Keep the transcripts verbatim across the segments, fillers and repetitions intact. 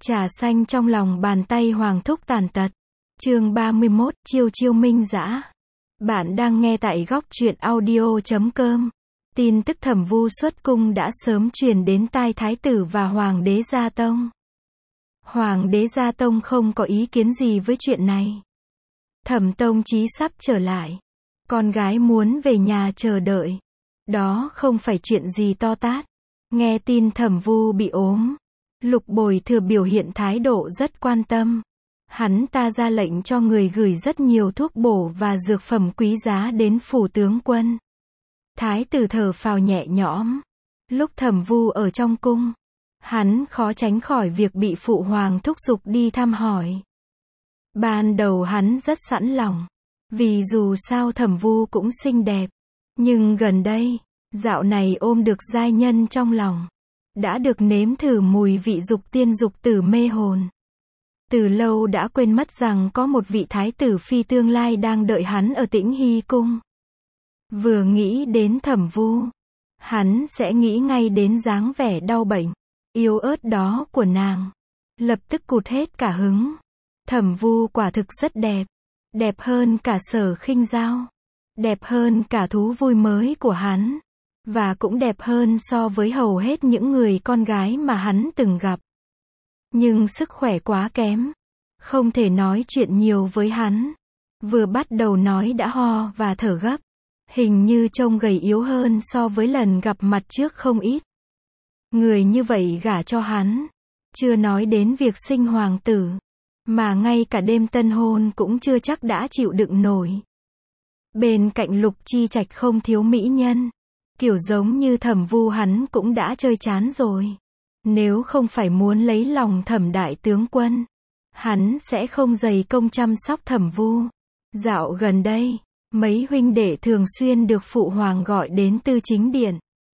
Trà xanh trong lòng bàn tay Hoàng thúc tàn tật. Chương ba mươi mốt, chiêu chiêu minh dã. Bạn đang nghe tại góc truyện audio chấm com. Tin tức Thẩm Vu xuất cung đã sớm truyền đến tai thái tử và Hoàng đế Gia Tông. Hoàng đế Gia Tông không có ý kiến gì với chuyện này. Thẩm Tông Chí sắp trở lại. Con gái muốn về nhà chờ đợi. Đó không phải chuyện gì to tát. Nghe tin Thẩm Vu bị ốm, Lục Bồi Thừa biểu hiện thái độ rất quan tâm. Hắn ta ra lệnh cho người gửi rất nhiều thuốc bổ và dược phẩm quý giá đến phủ tướng quân. Thái tử thở phào nhẹ nhõm. Lúc Thẩm Vu ở trong cung, hắn khó tránh khỏi việc bị phụ hoàng thúc giục đi thăm hỏi. Ban đầu hắn rất sẵn lòng, vì dù sao Thẩm Vu cũng xinh đẹp. Nhưng gần đây, dạo này ôm được giai nhân trong lòng, đã được nếm thử mùi vị dục tiên dục tử mê hồn. Từ lâu đã quên mất rằng có một vị thái tử phi tương lai đang đợi hắn ở Tĩnh Hy cung. Vừa nghĩ đến Thẩm Vu, hắn sẽ nghĩ ngay đến dáng vẻ đau bệnh, yếu ớt đó của nàng. Lập tức cụt hết cả hứng. Thẩm Vu quả thực rất đẹp. Đẹp hơn cả Sở Khinh Dao. Đẹp hơn cả thú vui mới của hắn. Và cũng đẹp hơn so với hầu hết những người con gái mà hắn từng gặp. Nhưng sức khỏe quá kém. Không thể nói chuyện nhiều với hắn. Vừa bắt đầu nói đã ho và thở gấp. Hình như trông gầy yếu hơn so với lần gặp mặt trước không ít. Người như vậy gả cho hắn. Chưa nói đến việc sinh hoàng tử. Mà ngay cả đêm tân hôn cũng chưa chắc đã chịu đựng nổi. Bên cạnh Lục Chi Trạch không thiếu mỹ nhân. Kiểu giống như Thẩm Vu hắn cũng đã chơi chán rồi. Nếu không phải muốn lấy lòng Thẩm đại tướng quân, hắn sẽ không dày công chăm sóc Thẩm Vu. Dạo gần đây, mấy huynh đệ thường xuyên được phụ hoàng gọi đến tư chính điện.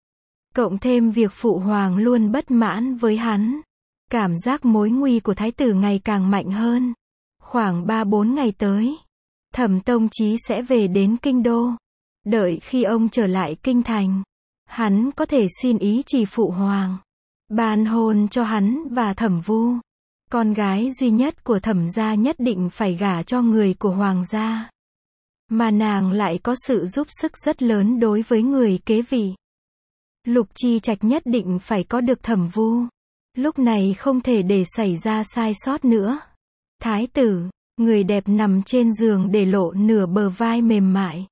Cộng thêm việc phụ hoàng luôn bất mãn với hắn. Cảm giác mối nguy của thái tử ngày càng mạnh hơn. Khoảng ba bốn ngày tới, Thẩm Tông Chí sẽ về đến kinh đô. Đợi khi ông trở lại kinh thành, hắn có thể xin ý chỉ phụ hoàng ban hôn cho hắn và Thẩm Vu. Con gái duy nhất của Thẩm gia nhất định phải gả cho người của hoàng gia. Mà nàng lại có sự giúp sức rất lớn đối với người kế vị. Lục Chi Trạch nhất định phải có được Thẩm Vu. Lúc này không thể để xảy ra sai sót nữa. Thái tử, người đẹp nằm trên giường để lộ nửa bờ vai mềm mại.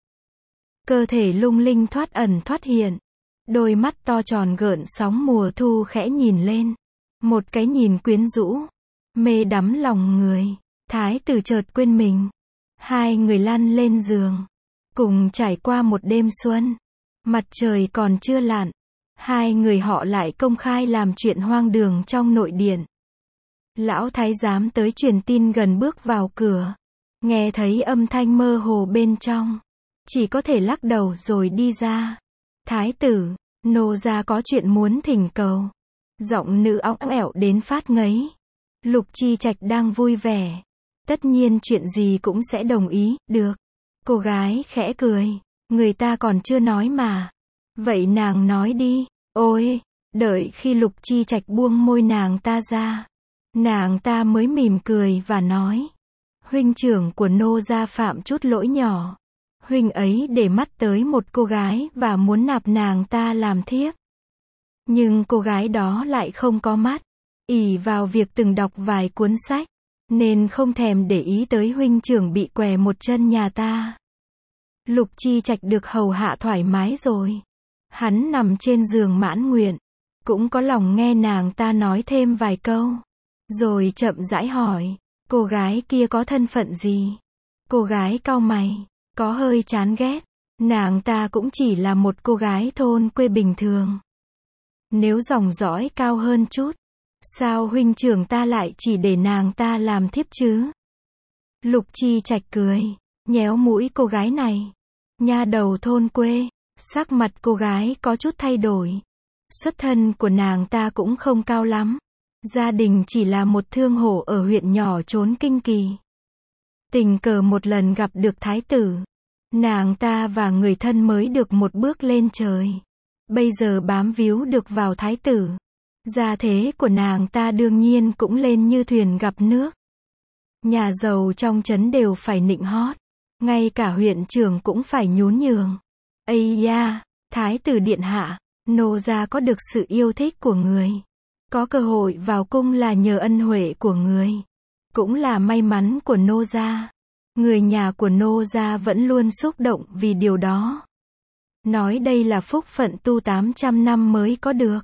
Cơ thể lung linh thoát ẩn thoát hiện. Đôi mắt to tròn gợn sóng mùa thu khẽ nhìn lên. Một cái nhìn quyến rũ, mê đắm lòng người. Thái tử chợt quên mình. Hai người lăn lên giường, cùng trải qua một đêm xuân. Mặt trời còn chưa lặn, hai người họ lại công khai làm chuyện hoang đường trong nội điện. Lão thái giám tới truyền tin gần bước vào cửa, nghe thấy âm thanh mơ hồ bên trong, chỉ có thể lắc đầu rồi đi ra. Thái tử, nô gia có chuyện muốn thỉnh cầu. Giọng nữ óng ẻo đến phát ngấy. Lục Chi Trạch đang vui vẻ, tất nhiên chuyện gì cũng sẽ đồng ý, được. Cô gái khẽ cười, người ta còn chưa nói mà. Vậy nàng nói đi. Ôi, đợi khi Lục Chi Trạch buông môi nàng ta ra, nàng ta mới mỉm cười và nói. Huynh trưởng của nô gia phạm chút lỗi nhỏ. Huynh ấy để mắt tới một cô gái và muốn nạp nàng ta làm thiếp. Nhưng cô gái đó lại không có mắt. Ỷ vào việc từng đọc vài cuốn sách, nên không thèm để ý tới huynh trưởng bị què một chân nhà ta. Lục Chi Trạch được hầu hạ thoải mái rồi. Hắn nằm trên giường mãn nguyện, cũng có lòng nghe nàng ta nói thêm vài câu. Rồi chậm rãi hỏi, cô gái kia có thân phận gì? Cô gái cau mày, có hơi chán ghét. Nàng ta cũng chỉ là một cô gái thôn quê bình thường. Nếu dòng dõi cao hơn chút, sao huynh trưởng ta lại chỉ để nàng ta làm thiếp chứ? Lục Chi Trạch cười, nhéo mũi cô gái này. Nha đầu thôn quê. Sắc mặt cô gái có chút thay đổi. Xuất thân của nàng ta cũng không cao lắm. Gia đình chỉ là một thương hộ ở huyện nhỏ trốn kinh kỳ. Tình cờ một lần gặp được thái tử. Nàng ta và người thân mới được một bước lên trời. Bây giờ bám víu được vào thái tử. Gia thế của nàng ta đương nhiên cũng lên như thuyền gặp nước. Nhà giàu trong trấn đều phải nịnh hót. Ngay cả huyện trưởng cũng phải nhún nhường. Ây da, thái tử điện hạ, nô gia có được sự yêu thích của người. Có cơ hội vào cung là nhờ ân huệ của người. Cũng là may mắn của nô gia. Người nhà của nô gia vẫn luôn xúc động vì điều đó. Nói đây là phúc phận tu tám trăm năm mới có được.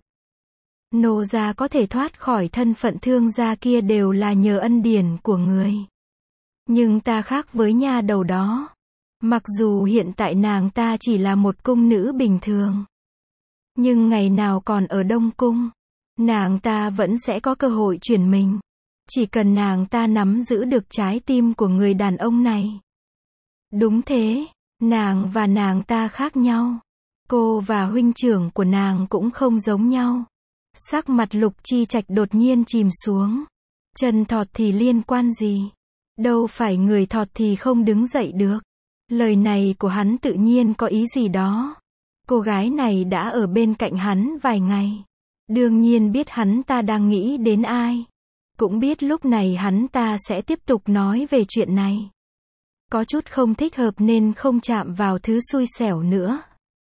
Nô gia có thể thoát khỏi thân phận thương gia kia đều là nhờ ân điển của người. Nhưng ta khác với nha đầu đó. Mặc dù hiện tại nàng ta chỉ là một cung nữ bình thường. Nhưng ngày nào còn ở Đông Cung, nàng ta vẫn sẽ có cơ hội chuyển mình. Chỉ cần nàng ta nắm giữ được trái tim của người đàn ông này. Đúng thế, nàng và nàng ta khác nhau. Cô và huynh trưởng của nàng cũng không giống nhau. Sắc mặt Lục Chi Trạch đột nhiên chìm xuống. Chân thọt thì liên quan gì? Đâu phải người thọt thì không đứng dậy được. Lời này của hắn tự nhiên có ý gì đó. Cô gái này đã ở bên cạnh hắn vài ngày. Đương nhiên biết hắn ta đang nghĩ đến ai. Cũng biết lúc này hắn ta sẽ tiếp tục nói về chuyện này. Có chút không thích hợp nên không chạm vào thứ xui xẻo nữa.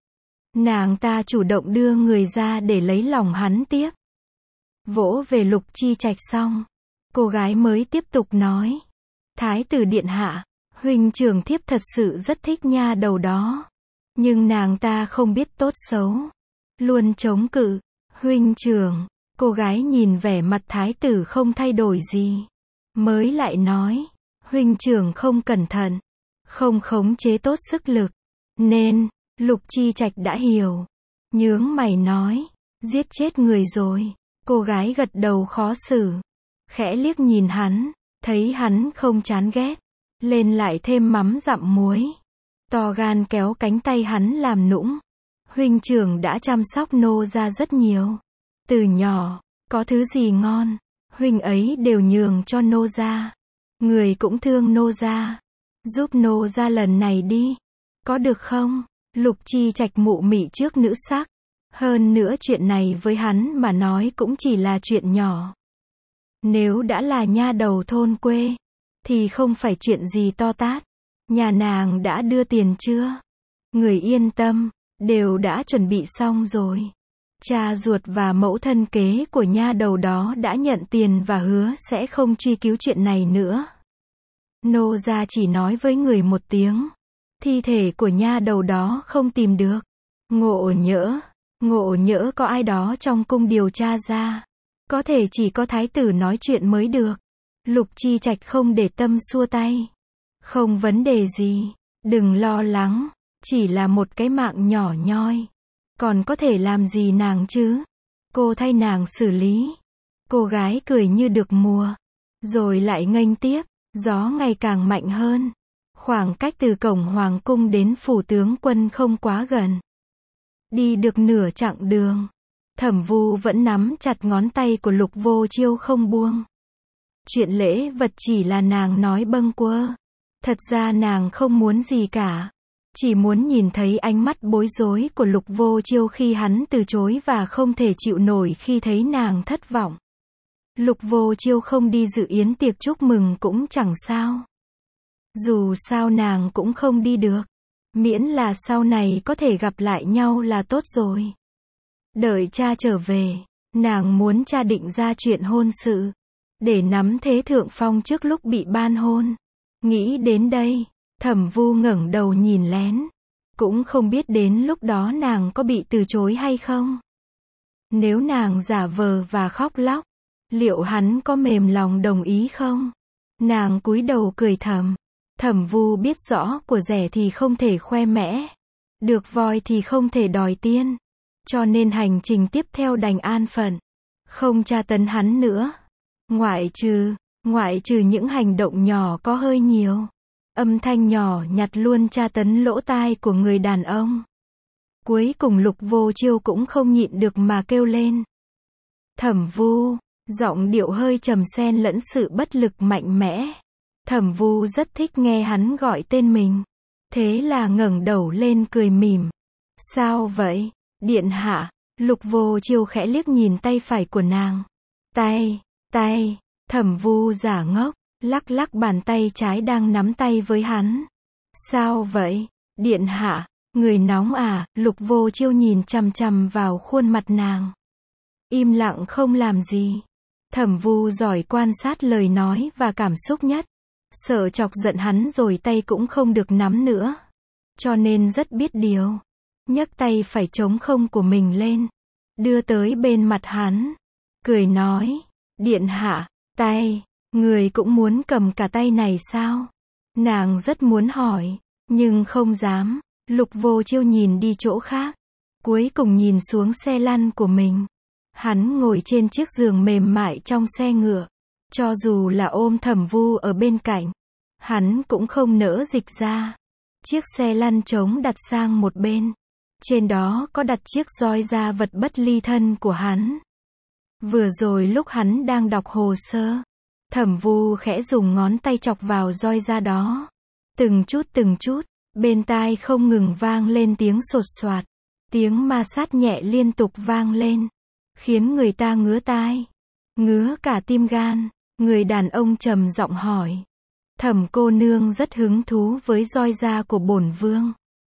Nàng ta chủ động đưa người ra để lấy lòng hắn tiếp. Vỗ về Lục Chi Trạch xong, cô gái mới tiếp tục nói. Thái tử điện hạ, huynh trưởng thiếp thật sự rất thích nha đầu đó. Nhưng nàng ta không biết tốt xấu. Luôn chống cự. Huynh trưởng, cô gái nhìn vẻ mặt thái tử không thay đổi gì. Mới lại nói, huynh trưởng không cẩn thận. Không khống chế tốt sức lực. Nên, Lục Chi Trạch đã hiểu. Nhướng mày nói, giết chết người rồi. Cô gái gật đầu khó xử. Khẽ liếc nhìn hắn, thấy hắn không chán ghét. Lên lại thêm mắm dặm muối. To gan kéo cánh tay hắn làm nũng. Huynh trưởng đã chăm sóc nô gia rất nhiều. Từ nhỏ, có thứ gì ngon, huynh ấy đều nhường cho nô gia. Người cũng thương nô gia. Giúp nô gia lần này đi. Có được không? Lục Chi Trạch mụ mị trước nữ sắc. Hơn nữa chuyện này với hắn mà nói cũng chỉ là chuyện nhỏ. Nếu đã là nha đầu thôn quê, thì không phải chuyện gì to tát. Nhà nàng đã đưa tiền chưa? Người yên tâm, đều đã chuẩn bị xong rồi. Cha ruột và mẫu thân kế của nha đầu đó đã nhận tiền và hứa sẽ không truy cứu chuyện này nữa. Nô gia chỉ nói với người một tiếng. Thi thể của nha đầu đó không tìm được. Ngộ nhỡ, ngộ nhỡ có ai đó trong cung điều tra ra. Có thể chỉ có thái tử nói chuyện mới được. Lục Chi Trạch không để tâm xua tay. Không vấn đề gì, đừng lo lắng, chỉ là một cái mạng nhỏ nhoi. Còn có thể làm gì nàng chứ? Cô thay nàng xử lý. Cô gái cười như được mùa. Rồi lại nghênh tiếp, gió ngày càng mạnh hơn. Khoảng cách từ cổng hoàng cung đến phủ tướng quân không quá gần. Đi được nửa chặng đường, Thẩm Vu vẫn nắm chặt ngón tay của Lục Vô Chiêu không buông. Chuyện lễ vật chỉ là nàng nói bâng quơ. Thật ra nàng không muốn gì cả. Chỉ muốn nhìn thấy ánh mắt bối rối của Lục Vô Chiêu khi hắn từ chối và không thể chịu nổi khi thấy nàng thất vọng. Lục Vô Chiêu không đi dự yến tiệc chúc mừng cũng chẳng sao. Dù sao nàng cũng không đi được. Miễn là sau này có thể gặp lại nhau là tốt rồi. Đợi cha trở về, nàng muốn cha định ra chuyện hôn sự. Để nắm thế thượng phong trước lúc bị ban hôn. Nghĩ đến đây, Thẩm Vu ngẩng đầu nhìn lén. Cũng không biết đến lúc đó nàng có bị từ chối hay không. Nếu nàng giả vờ và khóc lóc, liệu hắn có mềm lòng đồng ý không? Nàng cúi đầu cười thầm. Thẩm Vu biết rõ của rẻ thì không thể khoe mẽ. Được voi thì không thể đòi tiên. Cho nên hành trình tiếp theo đành an phận. Không tra tấn hắn nữa. Ngoại trừ, ngoại trừ những hành động nhỏ có hơi nhiều. Âm thanh nhỏ nhặt luôn tra tấn lỗ tai của người đàn ông. Cuối cùng Lục Vô Chiêu cũng không nhịn được mà kêu lên. Thẩm Vu, giọng điệu hơi trầm xen lẫn sự bất lực mạnh mẽ. Thẩm Vu rất thích nghe hắn gọi tên mình. Thế là ngẩng đầu lên cười mỉm. Sao vậy, điện hạ? Lục Vô Chiêu khẽ liếc nhìn tay phải của nàng. Tay, tay, Thẩm Vu giả ngốc, lắc lắc bàn tay trái đang nắm tay với hắn. Sao vậy, điện hạ, người nóng à? Lục Vô Chiêu nhìn chằm chằm vào khuôn mặt nàng. Im lặng không làm gì. Thẩm Vu giỏi quan sát lời nói và cảm xúc nhất. Sợ chọc giận hắn rồi tay cũng không được nắm nữa. Cho nên rất biết điều. Nhấc tay phải trống không của mình lên. Đưa tới bên mặt hắn. Cười nói. Điện hạ, tay, người cũng muốn cầm cả tay này sao? Nàng rất muốn hỏi. Nhưng không dám. Lục Vô Chiêu nhìn đi chỗ khác. Cuối cùng nhìn xuống xe lăn của mình. Hắn ngồi trên chiếc giường mềm mại trong xe ngựa. Cho dù là ôm Thẩm Vu ở bên cạnh, hắn cũng không nỡ dịch ra. Chiếc xe lăn trống đặt sang một bên. Trên đó có đặt chiếc roi da vật bất ly thân của hắn. Vừa rồi lúc hắn đang đọc hồ sơ, Thẩm Vu khẽ dùng ngón tay chọc vào roi da đó. Từng chút từng chút, bên tai không ngừng vang lên tiếng sột soạt. Tiếng ma sát nhẹ liên tục vang lên, khiến người ta ngứa tai, ngứa cả tim gan. Người đàn ông trầm giọng hỏi. Thẩm cô nương rất hứng thú với roi da của bổn vương.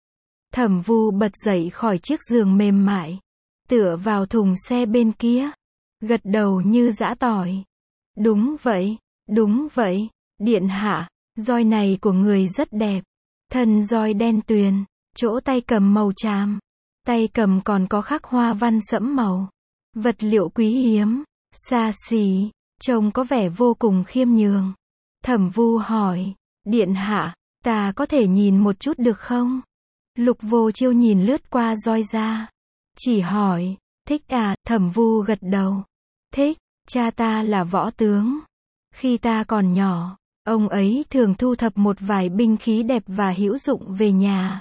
Thẩm Vu bật dậy khỏi chiếc giường mềm mại, tựa vào thùng xe bên kia, gật đầu như giã tỏi. Đúng vậy, đúng vậy, điện hạ, roi này của người rất đẹp. Thân roi đen tuyền, chỗ tay cầm màu tràm, tay cầm còn có khắc hoa văn sẫm màu. Vật liệu quý hiếm, xa xỉ, trông có vẻ vô cùng khiêm nhường. Thẩm Vu hỏi, điện hạ, ta có thể nhìn một chút được không? Lục Vô Chiêu nhìn lướt qua roi da, chỉ hỏi, thích à? Thẩm Vu gật đầu, thích, cha ta là võ tướng. Khi ta còn nhỏ, ông ấy thường thu thập một vài binh khí đẹp và hữu dụng về nhà.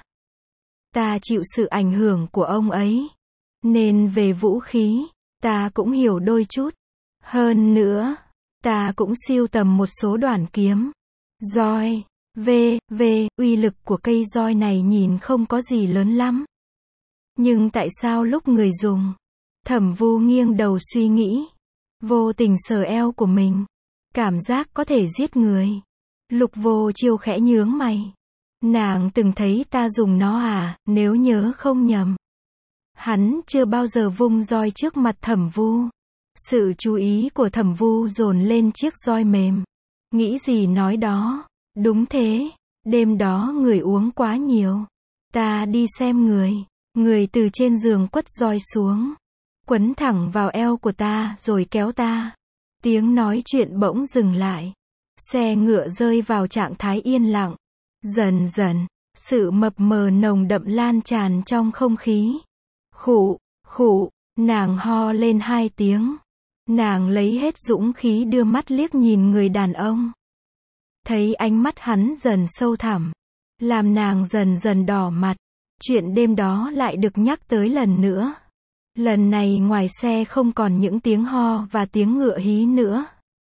Ta chịu sự ảnh hưởng của ông ấy, nên về vũ khí, ta cũng hiểu đôi chút. Hơn nữa, ta cũng sưu tầm một số đoạn kiếm, roi, về, về, uy lực của cây roi này nhìn không có gì lớn lắm. Nhưng tại sao lúc người dùng? Thẩm Vu nghiêng đầu suy nghĩ, vô tình sờ eo của mình, cảm giác có thể giết người. Lục Vô Chiêu khẽ nhướng mày. Nàng từng thấy ta dùng nó à, nếu nhớ không nhầm. Hắn chưa bao giờ vung roi trước mặt Thẩm Vu. Sự chú ý của Thẩm Vu dồn lên chiếc roi mềm. Nghĩ gì nói đó. Đúng thế, đêm đó người uống quá nhiều. Ta đi xem người. Người từ trên giường quất roi xuống, quấn thẳng vào eo của ta rồi kéo ta. Tiếng nói chuyện bỗng dừng lại. Xe ngựa rơi vào trạng thái yên lặng. Dần dần, sự mập mờ nồng đậm lan tràn trong không khí. Khụ, khụ, nàng ho lên hai tiếng. Nàng lấy hết dũng khí đưa mắt liếc nhìn người đàn ông. Thấy ánh mắt hắn dần sâu thẳm, làm nàng dần dần đỏ mặt. Chuyện đêm đó lại được nhắc tới lần nữa. Lần này ngoài xe không còn những tiếng ho và tiếng ngựa hí nữa.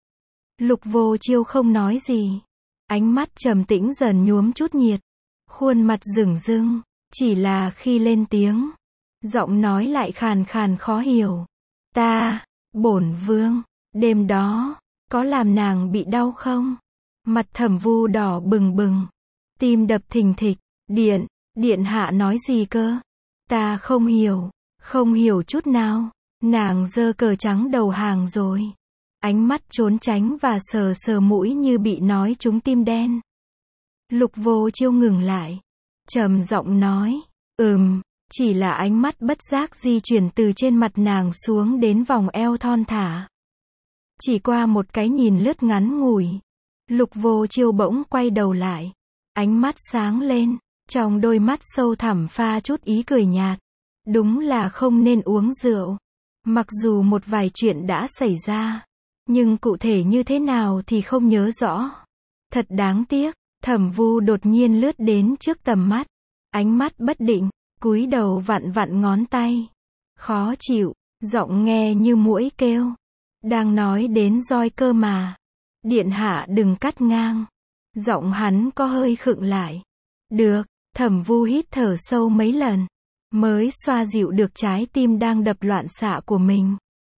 Lục Vô Chiêu không nói gì. Ánh mắt trầm tĩnh dần nhuốm chút nhiệt. Khuôn mặt rừng rưng. Chỉ là khi lên tiếng, giọng nói lại khàn khàn khó hiểu. Ta, bổn vương, đêm đó, có làm nàng bị đau không? Mặt Thẩm Vu đỏ bừng bừng. Tim đập thình thịch. Điện, điện hạ nói gì cơ? Ta không hiểu, không hiểu chút nào. Nàng giơ cờ trắng đầu hàng rồi. Ánh mắt trốn tránh và sờ sờ mũi như bị nói trúng tim đen. Lục Vô Chiêu ngừng lại, trầm giọng nói, ừm, chỉ là ánh mắt bất giác di chuyển từ trên mặt nàng xuống đến vòng eo thon thả. Chỉ qua một cái nhìn lướt ngắn ngủi, Lục Vô Chiêu bỗng quay đầu lại, ánh mắt sáng lên, trong đôi mắt sâu thẳm pha chút ý cười nhạt. Đúng là không nên uống rượu. Mặc dù một vài chuyện đã xảy ra, nhưng cụ thể như thế nào thì không nhớ rõ. Thật đáng tiếc. Thẩm Vu đột nhiên lướt đến trước tầm mắt, ánh mắt bất định, cúi đầu vặn vặn ngón tay. Khó chịu, giọng nghe như muỗi kêu. Đang nói đến roi cơ mà. Điện hạ đừng cắt ngang. Giọng hắn có hơi khựng lại. Được, Thẩm Vu hít thở sâu mấy lần. mới xoa dịu được trái tim đang đập loạn xạ của mình.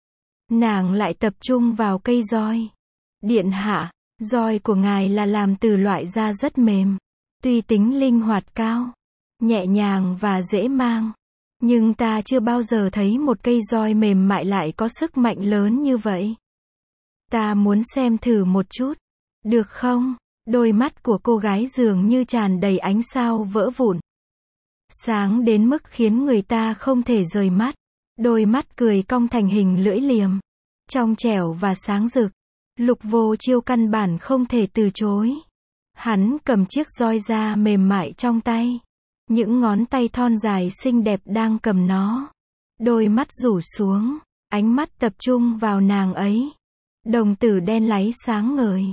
Nàng lại tập trung vào cây roi. Điện hạ, roi của ngài là làm từ loại da rất mềm, tuy tính linh hoạt cao, nhẹ nhàng và dễ mang. Nhưng ta chưa bao giờ thấy một cây roi mềm mại lại có sức mạnh lớn như vậy. Ta muốn xem thử một chút. Được không? Đôi mắt của cô gái dường như tràn đầy ánh sao vỡ vụn. Sáng đến mức khiến người ta không thể rời mắt. Đôi mắt cười cong thành hình lưỡi liềm. Trong trẻo và sáng rực. Lục Vô Chiêu căn bản không thể từ chối. Hắn cầm chiếc roi da mềm mại trong tay. Những ngón tay thon dài xinh đẹp đang cầm nó. Đôi mắt rủ xuống, ánh mắt tập trung vào nàng ấy. Đồng tử đen láy sáng ngời.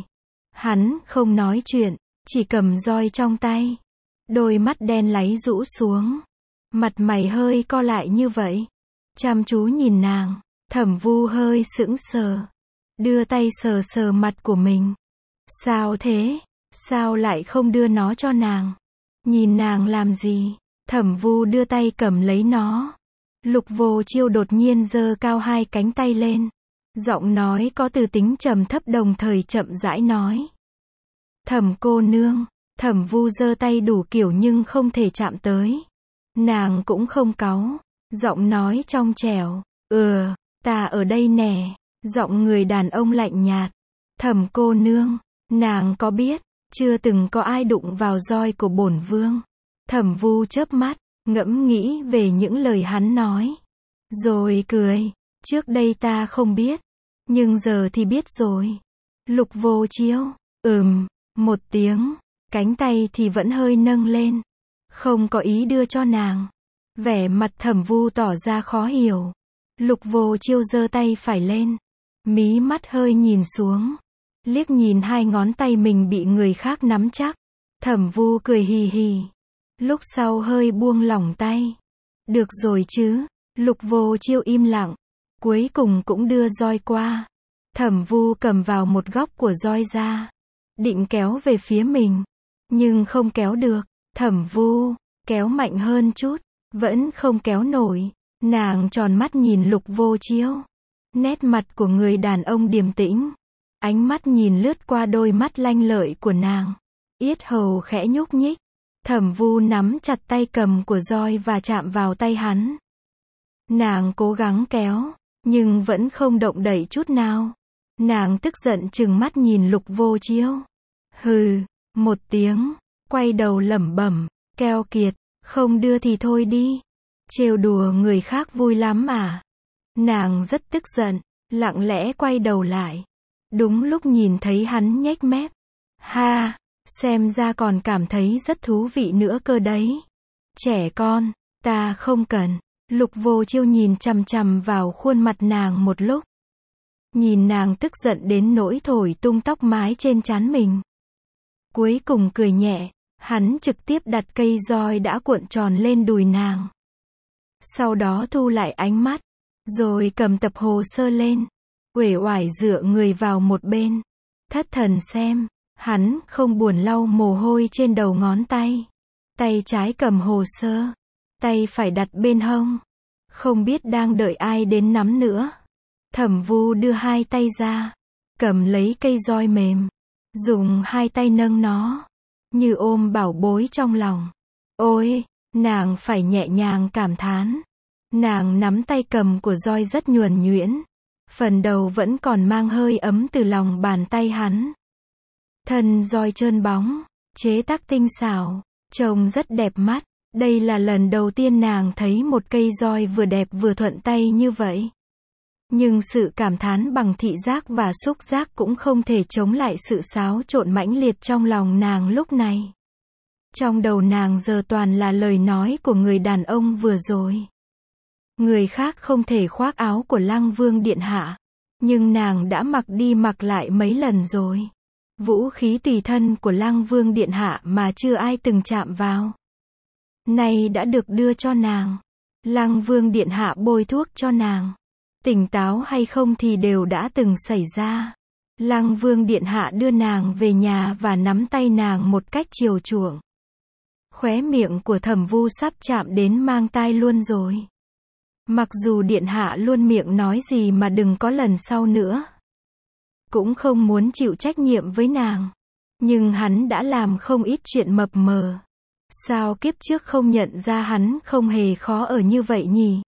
Hắn không nói chuyện, chỉ cầm roi trong tay. Đôi mắt đen láy rũ xuống. Mặt mày hơi co lại như vậy. Chăm chú nhìn nàng, Thẩm Vu hơi sững sờ. Đưa tay sờ sờ mặt của mình. Sao thế? Sao lại không đưa nó cho nàng? Nhìn nàng làm gì? Thẩm Vu đưa tay cầm lấy nó. Lục Vô Chiêu đột nhiên giơ cao hai cánh tay lên. Giọng nói có từ tính trầm thấp đồng thời chậm rãi nói. Thẩm cô nương. Thẩm Vu giơ tay đủ kiểu nhưng không thể chạm tới. Nàng cũng không cáu. Giọng nói trong trẻo. Ừ, ta ở đây nè. Giọng người đàn ông lạnh nhạt. Thẩm cô nương, nàng có biết, chưa từng có ai đụng vào roi của bổn vương. Thẩm Vu chớp mắt, ngẫm nghĩ về những lời hắn nói. Rồi cười, trước đây ta không biết, nhưng giờ thì biết rồi. Lục Vô Chiêu, ừm, một tiếng, cánh tay thì vẫn hơi nâng lên. Không có ý đưa cho nàng. Vẻ mặt Thẩm Vu tỏ ra khó hiểu. Lục Vô Chiêu giơ tay phải lên. Mí mắt hơi nhìn xuống. Liếc nhìn hai ngón tay mình bị người khác nắm chắc. Thẩm Vu cười hì hì. Lúc sau hơi buông lỏng tay. Được rồi chứ. Lục Vô Chiêu im lặng. Cuối cùng cũng đưa roi qua. Thẩm Vu cầm vào một góc của roi ra. Định kéo về phía mình. Nhưng không kéo được. Thẩm Vu kéo mạnh hơn chút. Vẫn không kéo nổi. Nàng tròn mắt nhìn Lục Vô Chiêu. Nét mặt của người đàn ông điềm tĩnh. Ánh mắt nhìn lướt qua đôi mắt lanh lợi của nàng. Yết hầu khẽ nhúc nhích. Thẩm Vu nắm chặt tay cầm của roi và chạm vào tay hắn. Nàng cố gắng kéo, nhưng vẫn không động đậy chút nào. Nàng tức giận trừng mắt nhìn Lục Vô Chiêu. Hừ, một tiếng, quay đầu lẩm bẩm, keo kiệt, không đưa thì thôi đi. Trêu đùa người khác vui lắm à. Nàng rất tức giận, lặng lẽ quay đầu lại. Đúng lúc nhìn thấy hắn nhếch mép. Ha, xem ra còn cảm thấy rất thú vị nữa cơ đấy. Trẻ con, ta không cần. Lục Vô Chiêu nhìn chằm chằm vào khuôn mặt nàng một lúc. Nhìn nàng tức giận đến nỗi thổi tung tóc mái trên trán mình. Cuối cùng cười nhẹ, hắn trực tiếp đặt cây roi đã cuộn tròn lên đùi nàng. Sau đó thu lại ánh mắt. Rồi cầm tập hồ sơ lên. Uể oải dựa người vào một bên. Thất thần xem. Hắn không buồn lau mồ hôi trên đầu ngón tay. Tay trái cầm hồ sơ. Tay phải đặt bên hông. Không biết đang đợi ai đến nắm nữa. Thẩm Vu đưa hai tay ra. Cầm lấy cây roi mềm. Dùng hai tay nâng nó. Như ôm bảo bối trong lòng. Ôi, nàng phải nhẹ nhàng cảm thán. Nàng nắm tay cầm của roi rất nhuần nhuyễn. Phần đầu vẫn còn mang hơi ấm từ lòng bàn tay hắn. Thân roi trơn bóng, chế tác tinh xảo, trông rất đẹp mắt. Đây là lần đầu tiên nàng thấy một cây roi vừa đẹp vừa thuận tay như vậy. Nhưng sự cảm thán bằng thị giác và xúc giác cũng không thể chống lại sự xáo trộn mãnh liệt trong lòng nàng lúc này. Trong đầu nàng giờ toàn là lời nói của người đàn ông vừa rồi. Người khác không thể khoác áo của Lăng Vương điện hạ, nhưng nàng đã mặc đi mặc lại mấy lần rồi. Vũ khí tùy thân của Lăng Vương điện hạ mà chưa ai từng chạm vào. Nay đã được đưa cho nàng. Lăng Vương điện hạ bôi thuốc cho nàng. Tỉnh táo hay không thì đều đã từng xảy ra. Lăng Vương điện hạ đưa nàng về nhà và nắm tay nàng một cách chiều chuộng. Khóe miệng của Thẩm Vu sắp chạm đến mang tai luôn rồi. Mặc dù điện hạ luôn miệng nói gì mà đừng có lần sau nữa. Cũng không muốn chịu trách nhiệm với nàng. Nhưng hắn đã làm không ít chuyện mập mờ. Sao kiếp trước không nhận ra hắn không hề khó ở như vậy nhỉ?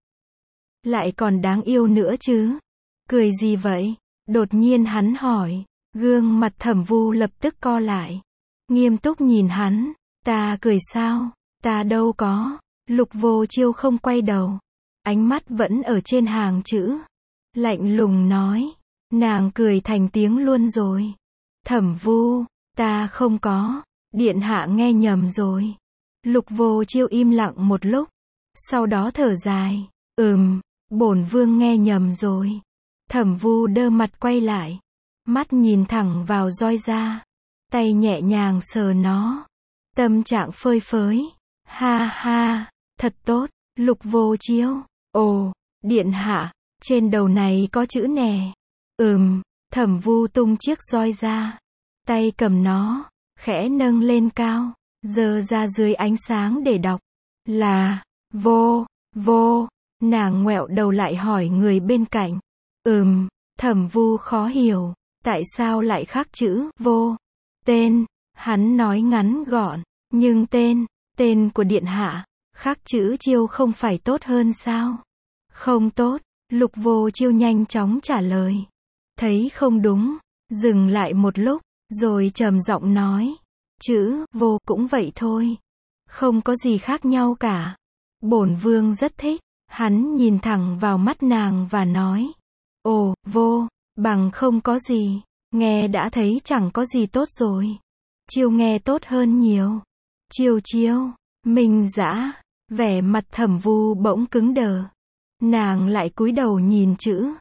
Lại còn đáng yêu nữa chứ. Cười gì vậy? Đột nhiên hắn hỏi. Gương mặt Thẩm Vu lập tức co lại. Nghiêm túc nhìn hắn. Ta cười sao? Ta đâu có. Lục Vô Chiêu không quay đầu. Ánh mắt vẫn ở trên hàng chữ. Lạnh lùng nói. Nàng cười thành tiếng luôn rồi. Thẩm Vu, ta không có. Điện hạ nghe nhầm rồi. Lục Vô Chiêu im lặng một lúc. Sau đó thở dài. Ừm, bổn vương nghe nhầm rồi. Thẩm Vu đơ mặt quay lại. Mắt nhìn thẳng vào roi da. Tay nhẹ nhàng sờ nó. Tâm trạng phơi phới. Ha ha, thật tốt. Lục Vô Chiêu. Ồ, điện hạ, trên đầu này có chữ nè. Ừm, Thẩm Vu tung chiếc roi ra. Tay cầm nó, khẽ nâng lên cao, giơ ra dưới ánh sáng để đọc. Là, vô, vô, nàng ngoẹo đầu lại hỏi người bên cạnh. Ừm, Thẩm Vu khó hiểu, tại sao lại khắc chữ, vô. Tên, hắn nói ngắn gọn, nhưng tên, tên của điện hạ, khắc chữ Chiêu không phải tốt hơn sao? Không tốt, Lục Vô Chiêu nhanh chóng trả lời. Thấy không đúng, dừng lại một lúc, rồi trầm giọng nói. Chữ, vô cũng vậy thôi. Không có gì khác nhau cả. Bổn vương rất thích. Hắn nhìn thẳng vào mắt nàng và nói. Ồ, vô, bằng không có gì. Nghe đã thấy chẳng có gì tốt rồi. Chiêu nghe tốt hơn nhiều. Chiêu chiêu, Minh Dã, vẻ mặt Thẩm Vu bỗng cứng đờ. Nàng lại cúi đầu nhìn chữ.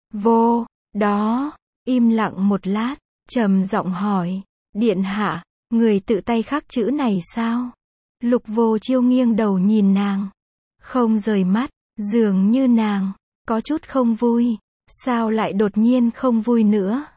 Vô, đó, im lặng một lát, trầm giọng hỏi. Điện hạ, người tự tay khắc chữ này sao? Lục Vô Chiêu nghiêng đầu nhìn nàng. Không rời mắt, dường như nàng, có chút không vui. Sao lại đột nhiên không vui nữa?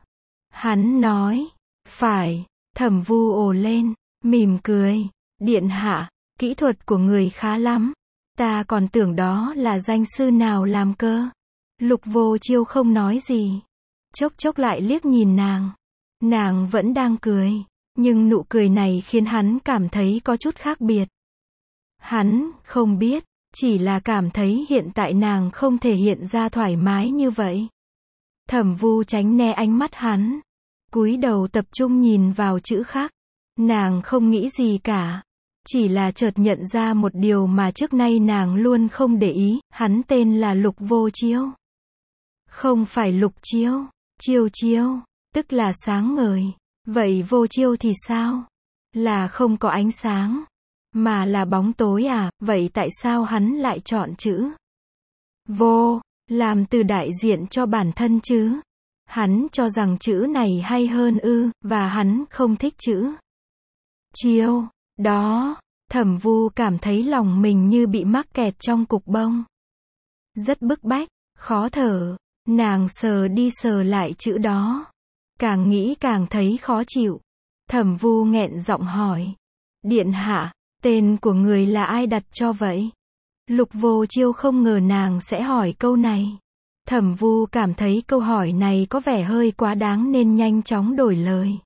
Hắn nói. Phải, Thẩm Vu ồ lên, mỉm cười. Điện hạ, kỹ thuật của người khá lắm. Ta còn tưởng đó là danh sư nào làm cơ. Lục Vô Chiêu không nói gì. Chốc chốc lại liếc nhìn nàng. Nàng vẫn đang cười. Nhưng nụ cười này khiến hắn cảm thấy có chút khác biệt. Hắn không biết. Chỉ là cảm thấy hiện tại nàng không thể hiện ra thoải mái như vậy. Thẩm Vu tránh né ánh mắt hắn. Cúi đầu tập trung nhìn vào chữ khắc. Nàng không nghĩ gì cả. Chỉ là chợt nhận ra một điều mà trước nay nàng luôn không để ý. Hắn tên là Lục Vô Chiêu. Không phải Lục Chiêu. Chiêu chiêu, tức là sáng ngời. Vậy vô chiêu thì sao? Là không có ánh sáng. Mà là bóng tối à? Vậy tại sao hắn lại chọn chữ vô, làm từ đại diện cho bản thân chứ? Hắn cho rằng chữ này hay hơn ư, và hắn không thích chữ chiêu. Đó, Thẩm Vu cảm thấy lòng mình như bị mắc kẹt trong cục bông. Rất bức bách, khó thở. Nàng sờ đi sờ lại chữ đó. Càng nghĩ càng thấy khó chịu. Thẩm Vu nghẹn giọng hỏi. Điện hạ, tên của người là ai đặt cho vậy? Lục Vô Chiêu không ngờ nàng sẽ hỏi câu này. Thẩm Vu cảm thấy câu hỏi này có vẻ hơi quá đáng nên nhanh chóng đổi lời.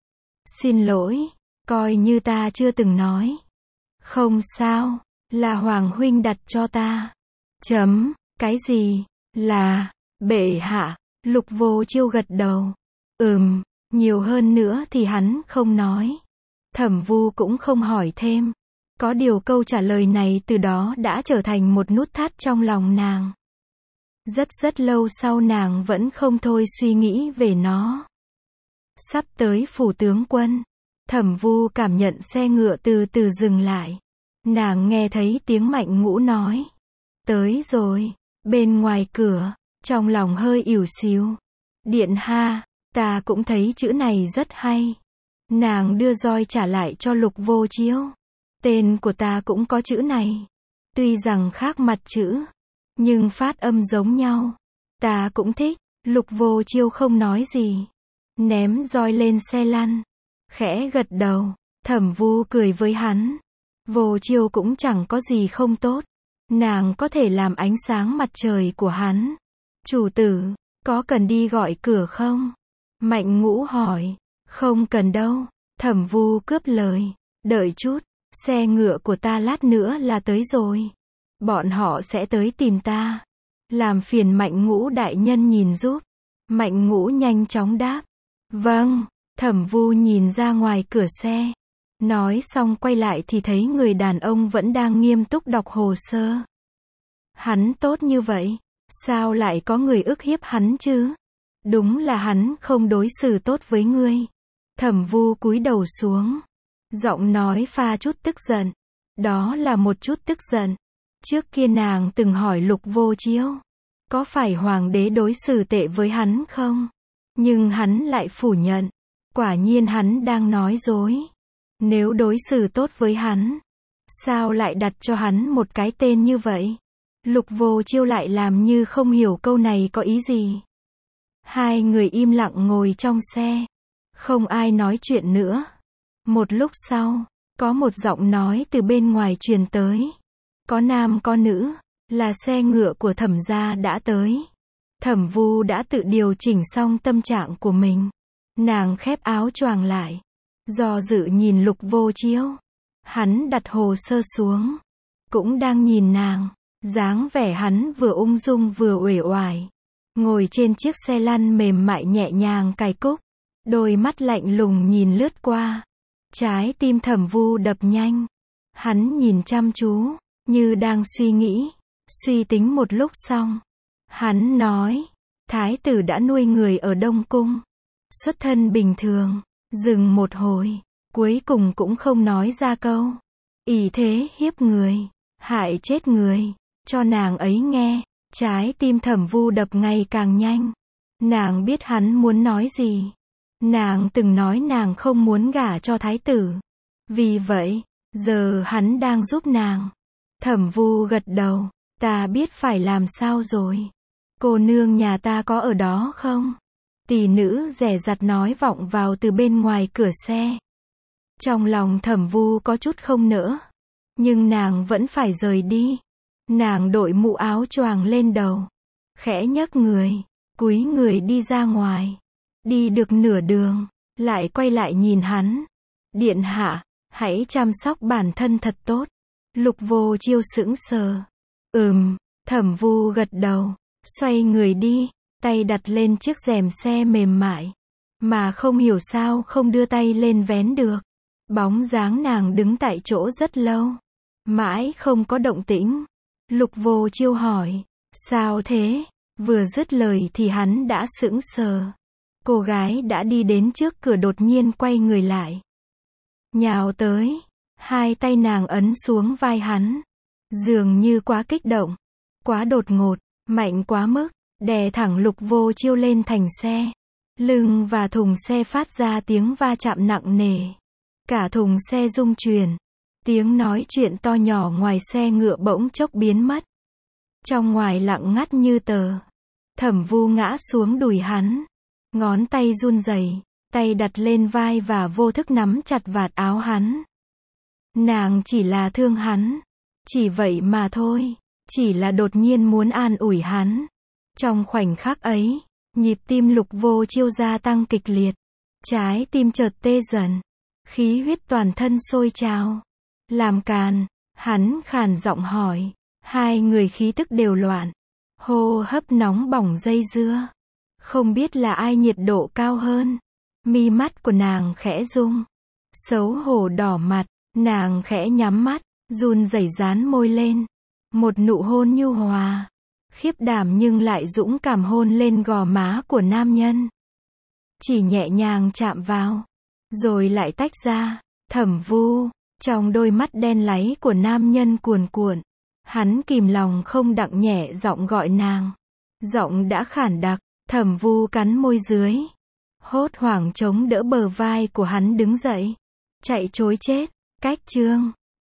Xin lỗi, coi như ta chưa từng nói. Không sao, là Hoàng huynh đặt cho ta. Chấm, cái gì? Là, bệ hạ. Lục Vô Chiêu gật đầu. Ừm, nhiều hơn nữa thì hắn không nói. Thẩm Vu cũng không hỏi thêm. Có điều câu trả lời này từ đó đã trở thành một nút thắt trong lòng nàng. Rất rất lâu sau nàng vẫn không thôi suy nghĩ về nó. Sắp tới phủ tướng quân. Thẩm Vu cảm nhận xe ngựa từ từ dừng lại. Nàng nghe thấy tiếng Mạnh Ngũ nói. Tới rồi. Bên ngoài cửa, trong lòng hơi ỉu xìu. Điện ha, ta cũng thấy chữ này rất hay. Nàng đưa roi trả lại cho Lục Vô Chiêu. Tên của ta cũng có chữ này. Tuy rằng khác mặt chữ, nhưng phát âm giống nhau. Ta cũng thích. Lục Vô Chiêu không nói gì. Ném roi lên xe lăn. Khẽ gật đầu. Thẩm Vu cười với hắn. Vô Chiêu cũng chẳng có gì không tốt. Nàng có thể làm ánh sáng mặt trời của hắn. Chủ tử, có cần đi gọi cửa không? Mạnh Ngũ hỏi. Không cần đâu. Thẩm Vu cướp lời. Đợi chút, xe ngựa của ta lát nữa là tới rồi. Bọn họ sẽ tới tìm ta. Làm phiền Mạnh Ngũ đại nhân nhìn giúp. Mạnh Ngũ nhanh chóng đáp. Vâng. Thẩm Vu nhìn ra ngoài cửa xe. Nói xong quay lại thì thấy người đàn ông vẫn đang nghiêm túc đọc hồ sơ. Hắn tốt như vậy, sao lại có người ức hiếp hắn chứ? Đúng là hắn không đối xử tốt với ngươi. Thẩm Vu cúi đầu xuống. Giọng nói pha chút tức giận. Đó là một chút tức giận. Trước kia nàng từng hỏi Lục Vô Chiêu. Có phải hoàng đế đối xử tệ với hắn không? Nhưng hắn lại phủ nhận. Quả nhiên hắn đang nói dối. Nếu đối xử tốt với hắn, sao lại đặt cho hắn một cái tên như vậy? Lục Vô Chiêu lại làm như không hiểu câu này có ý gì. Hai người im lặng ngồi trong xe. Không ai nói chuyện nữa. Một lúc sau, có một giọng nói từ bên ngoài truyền tới. Có nam có nữ, là xe ngựa của Thẩm gia đã tới. Thẩm Vu đã tự điều chỉnh xong tâm trạng của mình. Nàng khép áo choàng lại. Do dự nhìn Lục Vô Chiêu. Hắn đặt hồ sơ xuống. Cũng đang nhìn nàng. Dáng vẻ hắn vừa ung dung vừa uể oải. Ngồi trên chiếc xe lăn mềm mại nhẹ nhàng cài cúc. Đôi mắt lạnh lùng nhìn lướt qua. Trái tim Thẩm Vu đập nhanh. Hắn nhìn chăm chú, như đang suy nghĩ. Suy tính một lúc xong. Hắn nói. Thái tử đã nuôi người ở Đông Cung. Xuất thân bình thường. Dừng một hồi. Cuối cùng cũng không nói ra câu. Ỷ thế hiếp người. Hại chết người. Cho nàng ấy nghe. Trái tim Thẩm Vu đập ngày càng nhanh. Nàng biết hắn muốn nói gì. Nàng từng nói nàng không muốn gả cho thái tử. Vì vậy, giờ hắn đang giúp nàng. Thẩm Vu gật đầu. Ta biết phải làm sao rồi. Cô nương nhà ta có ở đó không? Tỷ nữ dè dặt nói vọng vào từ bên ngoài cửa xe. Trong lòng Thẩm Vu có chút không nỡ. Nhưng nàng vẫn phải rời đi. Nàng đội mũ áo choàng lên đầu. Khẽ nhấc người. Cúi người đi ra ngoài. Đi được nửa đường. Lại quay lại nhìn hắn. Điện hạ, hãy chăm sóc bản thân thật tốt. Lục Vô Chiêu sững sờ. Ừm, Thẩm Vu gật đầu. Xoay người đi. Tay đặt lên chiếc rèm xe mềm mại. Mà không hiểu sao không đưa tay lên vén được. Bóng dáng nàng đứng tại chỗ rất lâu. Mãi không có động tĩnh. Lục Vô Chiêu hỏi. Sao thế? Vừa dứt lời thì hắn đã sững sờ. Cô gái đã đi đến trước cửa đột nhiên quay người lại. Nhào tới. Hai tay nàng ấn xuống vai hắn. Dường như quá kích động. Quá đột ngột. Mạnh quá mức. Đè thẳng Lục Vô Chiêu lên thành xe. Lưng và thùng xe phát ra tiếng va chạm nặng nề. Cả thùng xe rung chuyển. Tiếng nói chuyện to nhỏ ngoài xe ngựa bỗng chốc biến mất. Trong ngoài lặng ngắt như tờ. Thẩm Vu ngã xuống đùi hắn. Ngón tay run rẩy, tay đặt lên vai và vô thức nắm chặt vạt áo hắn. Nàng chỉ là thương hắn. Chỉ vậy mà thôi. Chỉ là đột nhiên muốn an ủi hắn. Trong khoảnh khắc ấy, nhịp tim Lục Vô Chiêu gia tăng kịch liệt. Trái tim chợt tê dần. Khí huyết toàn thân sôi trào. Làm càn, hắn khàn giọng hỏi. Hai người khí tức đều loạn. Hô hấp nóng bỏng dây dưa. Không biết là ai nhiệt độ cao hơn. Mi mắt của nàng khẽ rung. Xấu hổ đỏ mặt, nàng khẽ nhắm mắt, run rẩy dán môi lên. Một nụ hôn nhu hòa. Khiếp đảm nhưng lại dũng cảm hôn lên gò má của nam nhân. Chỉ nhẹ nhàng chạm vào. Rồi lại tách ra. Thẩm Vu. Trong đôi mắt đen láy của nam nhân cuồn cuộn. Hắn kìm lòng không đặng nhẹ giọng gọi nàng. Giọng đã khản đặc. Thẩm Vu cắn môi dưới. Hốt hoảng chống đỡ bờ vai của hắn đứng dậy. Chạy trối chết. Cách chương.